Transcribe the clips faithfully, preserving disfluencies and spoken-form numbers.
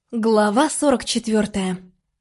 Глава сорок четвертая.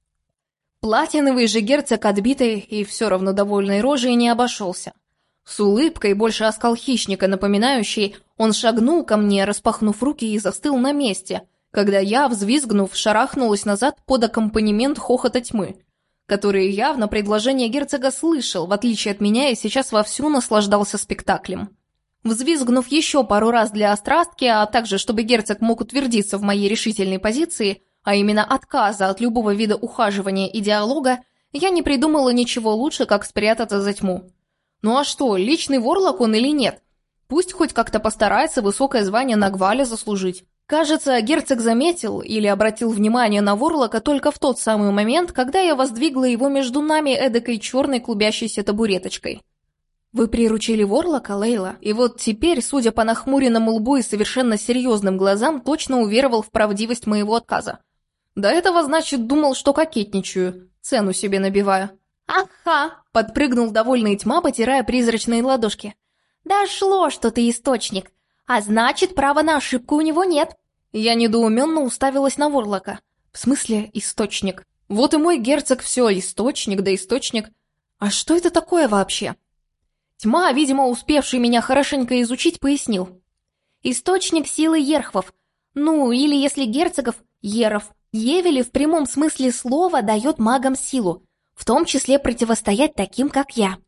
Платиновый же герцог отбитой и все равно довольной рожей не обошелся. С улыбкой, больше оскал хищника напоминающий, он шагнул ко мне, распахнув руки, и застыл на месте, когда я, взвизгнув, шарахнулась назад под аккомпанемент хохота тьмы, который явно предложение герцога слышал, в отличие от меня, и сейчас вовсю наслаждался спектаклем. Взвизгнув еще пару раз для острастки, а также чтобы герцог мог утвердиться в моей решительной позиции, а именно отказа от любого вида ухаживания и диалога, я не придумала ничего лучше, как спрятаться за тьму. Ну а что, личный ворлок он или нет? Пусть хоть как-то постарается высокое звание Нагваля заслужить. Кажется, герцог заметил или обратил внимание на ворлока только в тот самый момент, когда я воздвигла его между нами эдакой черной клубящейся табуреточкой. «Вы приручили ворлока, Лейла?» И вот теперь, судя по нахмуренному лбу и совершенно серьезным глазам, точно уверовал в правдивость моего отказа. До этого, значит, думал, что кокетничаю, цену себе набиваю. «Ага!» – подпрыгнул довольный тьма, потирая призрачные ладошки. «Дошло, что ты источник, а значит, права на ошибку у него нет». Я недоуменно уставилась на ворлока. В смысле источник? Вот и мой герцог все, источник да источник. А что это такое вообще? Тьма, видимо, успевший меня хорошенько изучить, пояснил. Источник силы ерхвов. Ну, или если герцогов, еров. Евели в прямом смысле слова дает магам силу, в том числе противостоять таким, как я.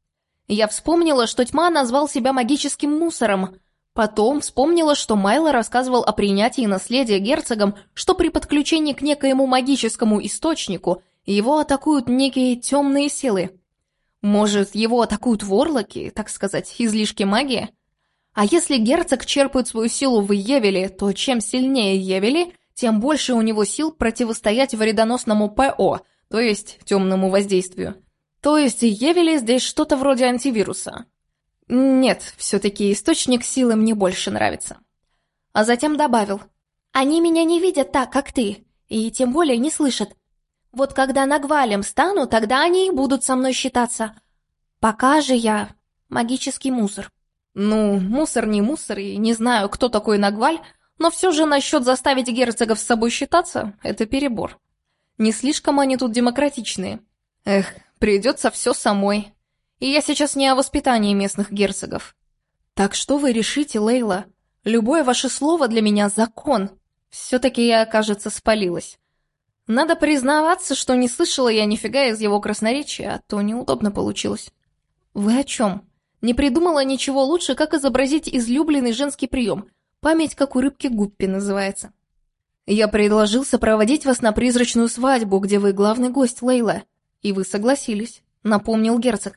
Я вспомнила, что тьма назвал себя магическим мусором. Потом вспомнила, что Майло рассказывал о принятии наследия герцогом, что при подключении к некоему магическому источнику его атакуют некие темные силы. Может, его атакуют ворлоки, так сказать, излишки магии? А если герцог черпает свою силу в Евеле, то чем сильнее Евели, тем больше у него сил противостоять вредоносному ПО, то есть темному воздействию. То есть Евели здесь что-то вроде антивируса. Нет, все-таки источник силы мне больше нравится. А затем добавил. Они меня не видят так, как ты, и тем более не слышат. Вот когда Нагвалем стану, тогда они и будут со мной считаться. Пока же я магический мусор. Ну, мусор не мусор, и не знаю, кто такой Нагваль, но все же насчет заставить герцогов с собой считаться – это перебор. Не слишком они тут демократичные. Эх, придется все самой. И я сейчас не о воспитании местных герцогов. Так что вы решите, Лейла? Любое ваше слово для меня закон. Все-таки я, кажется, спалилась. Надо признаваться, что не слышала я нифига из его красноречия, а то неудобно получилось. Вы о чем? Не придумала ничего лучше, как изобразить излюбленный женский прием. Память, как у рыбки Гуппи, называется. Я предложил сопроводить вас на призрачную свадьбу, где вы главный гость, Лейла. И вы согласились, напомнил герцог.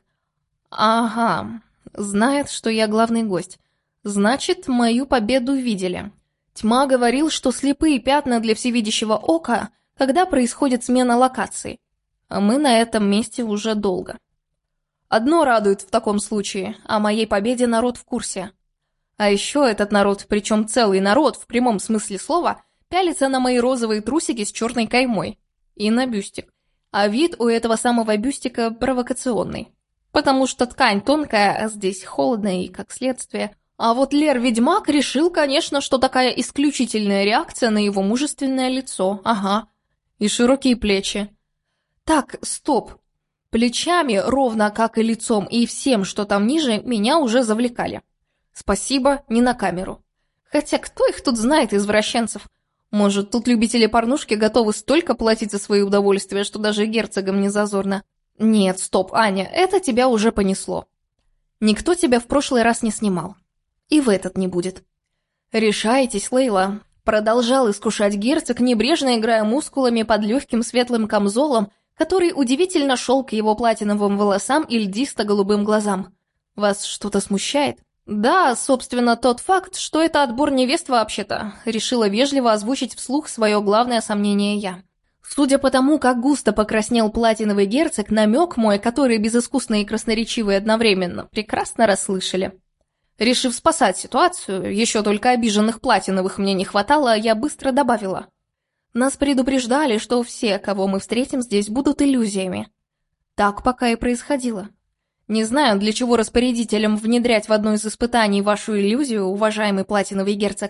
Ага, знает, что я главный гость. Значит, мою победу видели. Тьма говорил, что слепые пятна для всевидящего ока – когда происходит смена локации. А мы на этом месте уже долго. Одно радует в таком случае, о моей победе народ в курсе. А еще этот народ, причем целый народ, в прямом смысле слова, пялится на мои розовые трусики с черной каймой. И на бюстик. А вид у этого самого бюстика провокационный. Потому что ткань тонкая, а здесь холодно и как следствие. А вот Лер-ведьмак решил, конечно, что такая исключительная реакция на его мужественное лицо. Ага. И широкие плечи. Так, стоп. Плечами, ровно как и лицом, и всем, что там ниже, меня уже завлекали. Спасибо, не на камеру. Хотя кто их тут знает, извращенцев? Может, тут любители порнушки готовы столько платить за свои удовольствия, что даже герцогам не зазорно? Нет, стоп, Аня, это тебя уже понесло. Никто тебя в прошлый раз не снимал. И в этот не будет. Решайтесь, Лейла. Продолжал искушать герцог, небрежно играя мускулами под легким светлым камзолом, который удивительно шел к его платиновым волосам и льдисто-голубым глазам. Вас что-то смущает? Да, собственно, тот факт, что это отбор невест вообще-то, решила вежливо озвучить вслух свое главное сомнение я. Судя по тому, как густо покраснел платиновый герцог, намек мой, который безыскусный и красноречивый одновременно, прекрасно расслышали. Решив спасать ситуацию, еще только обиженных платиновых мне не хватало, я быстро добавила. Нас предупреждали, что все, кого мы встретим здесь, будут иллюзиями. Так пока и происходило. Не знаю, для чего распорядителям внедрять в одно из испытаний вашу иллюзию, уважаемый платиновый герцог,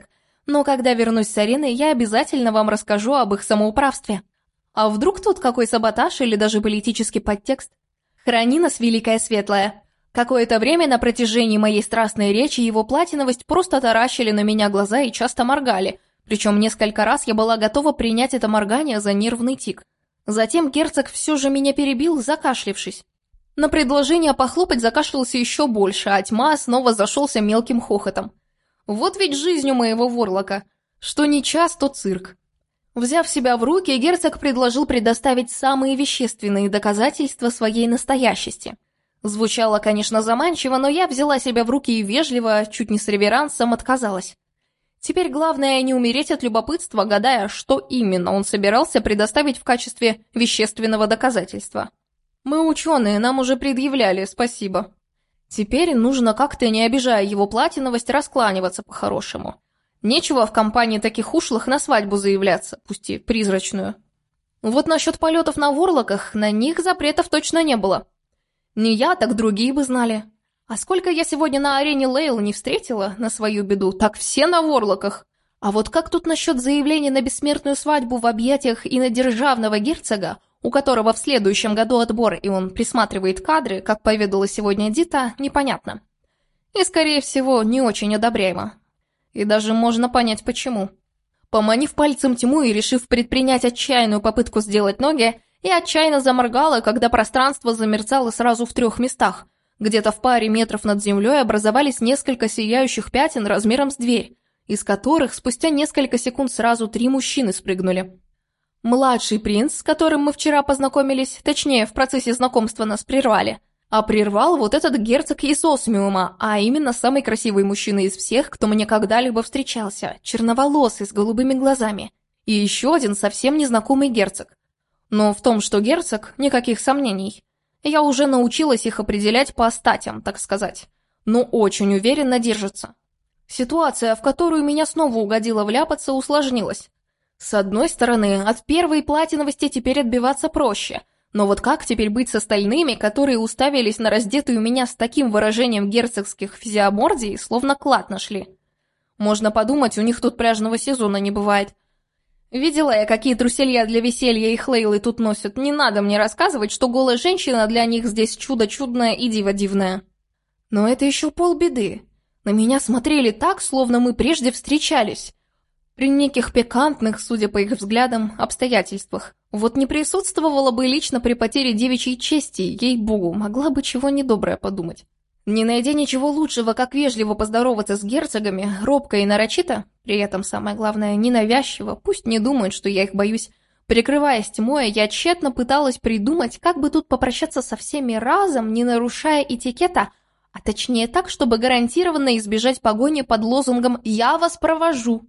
Но когда вернусь с арены, я обязательно вам расскажу об их самоуправстве. А вдруг тут какой саботаж или даже политический подтекст? Храни нас, Великая Светлая. Какое-то время на протяжении моей страстной речи его платиновость просто таращили на меня глаза и часто моргали, причем несколько раз я была готова принять это моргание за нервный тик. Затем герцог все же меня перебил, закашлившись. На предложение похлопать закашлялся еще больше, а тьма снова зашелся мелким хохотом. Вот ведь жизнь у моего ворлока. Что не час, то цирк. Взяв себя в руки, герцог предложил предоставить самые вещественные доказательства своей настоящести. Звучало, конечно, заманчиво, но я взяла себя в руки и вежливо, чуть не с реверансом, отказалась. Теперь главное не умереть от любопытства, гадая, что именно он собирался предоставить в качестве вещественного доказательства. Мы ученые, нам уже предъявляли, спасибо. Теперь нужно как-то, не обижая его платиновость, раскланиваться по-хорошему. Нечего в компании таких ушлых на свадьбу заявляться, пусть и призрачную. Вот насчет полетов на ворлоках, на них запретов точно не было. Не я, так другие бы знали. А сколько я сегодня на арене Лейл не встретила, на свою беду, так все на ворлоках. А вот как тут насчет заявления на бессмертную свадьбу в объятиях инодержавного герцога, у которого в следующем году отбор, и он присматривает кадры, как поведала сегодня Дита, непонятно. И, скорее всего, не очень одобряемо. И даже можно понять, почему. Поманив пальцем тьму и решив предпринять отчаянную попытку сделать ноги, я отчаянно заморгала, когда пространство замерцало сразу в трех местах. Где-то в паре метров над землей образовались несколько сияющих пятен размером с дверь, из которых спустя несколько секунд сразу три мужчины спрыгнули. Младший принц, с которым мы вчера познакомились, точнее, в процессе знакомства нас прервали, а прервал вот этот герцог из Осмиума, а именно самый красивый мужчина из всех, кто мне когда-либо встречался, черноволосый, с голубыми глазами, и еще один совсем незнакомый герцог. Но в том, что герцог, никаких сомнений. Я уже научилась их определять по статям, так сказать, но очень уверенно держатся. Ситуация, в которую меня снова угодило вляпаться, усложнилась. С одной стороны, от первой платиновости теперь отбиваться проще, но вот как теперь быть с остальными, которые уставились на раздетую меня с таким выражением герцогских физиомордий, словно клад нашли? Можно подумать, у них тут пляжного сезона не бывает. Видела я, какие труселья для веселья их лейлы тут носят. Не надо мне рассказывать, что голая женщина для них здесь чудо чудное и диво дивное. Но это еще полбеды. На меня смотрели так, словно мы прежде встречались. При неких пикантных, судя по их взглядам, обстоятельствах. Вот не присутствовала бы лично при потере девичьей чести, ей-богу, могла бы чего недоброе подумать. Не найдя ничего лучшего, как вежливо поздороваться с герцогами, робко и нарочито, при этом, самое главное, ненавязчиво, пусть не думают, что я их боюсь, прикрываясь тьмой, я тщетно пыталась придумать, как бы тут попрощаться со всеми разом, не нарушая этикета, а точнее так, чтобы гарантированно избежать погони под лозунгом «Я вас провожу».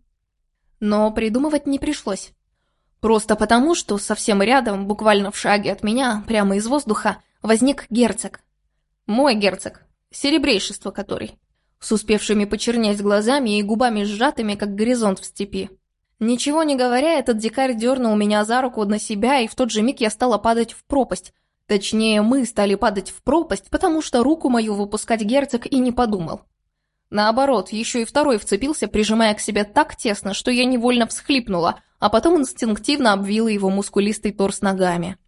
Но придумывать не пришлось. Просто потому, что совсем рядом, буквально в шаге от меня, прямо из воздуха, возник герцог. Мой герцог. Серебрейшество который, с успевшими почернеть глазами и губами сжатыми, как горизонт в степи. Ничего не говоря, этот дикарь дернул меня за руку на себя, и в тот же миг я стала падать в пропасть. Точнее, мы стали падать в пропасть, потому что руку мою выпускать герцог и не подумал. Наоборот, еще и второй вцепился, прижимая к себе так тесно, что я невольно всхлипнула, а потом инстинктивно обвила его мускулистый торс ногами.